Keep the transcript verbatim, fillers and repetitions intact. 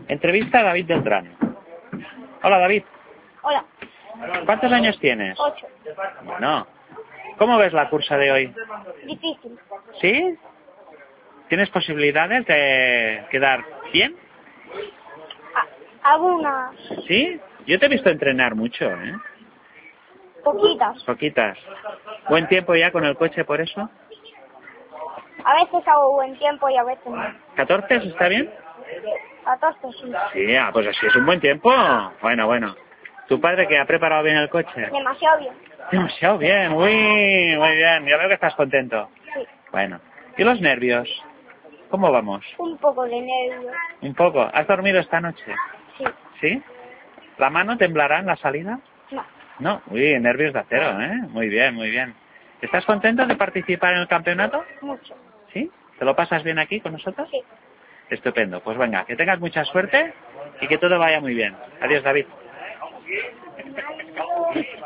Entrevista a David Beltrán. Hola, David. Hola. ¿Cuántos años tienes? Ocho. Bueno. ¿Cómo ves la cursa de hoy? Difícil. ¿Sí? ¿Tienes posibilidades de quedar bien? A- algunas. ¿Sí? Yo te he visto entrenar mucho, ¿eh? Poquitas. Poquitas. ¿Buen tiempo ya con el coche por eso? A veces hago buen tiempo y a veces no. ¿catorce está bien? catorce sí. Sí, ah, pues así es un buen tiempo. Bueno, bueno. ¿Tu padre que ha preparado bien el coche? Demasiado bien. Demasiado bien, uy, muy bien. Ya veo que estás contento. Sí. Bueno. ¿Y los nervios? ¿Cómo vamos? Un poco de nervios. Un poco. ¿Has dormido esta noche? Sí. ¿Sí? ¿La mano temblará en la salida? No. No. Uy, nervios de acero, ¿eh? Muy bien, muy bien. ¿Estás contento de participar en el campeonato? Mucho. ¿Sí? ¿Te lo pasas bien aquí con nosotros? Sí. Estupendo. Pues venga, que tengas mucha suerte y que todo vaya muy bien. Adiós, David.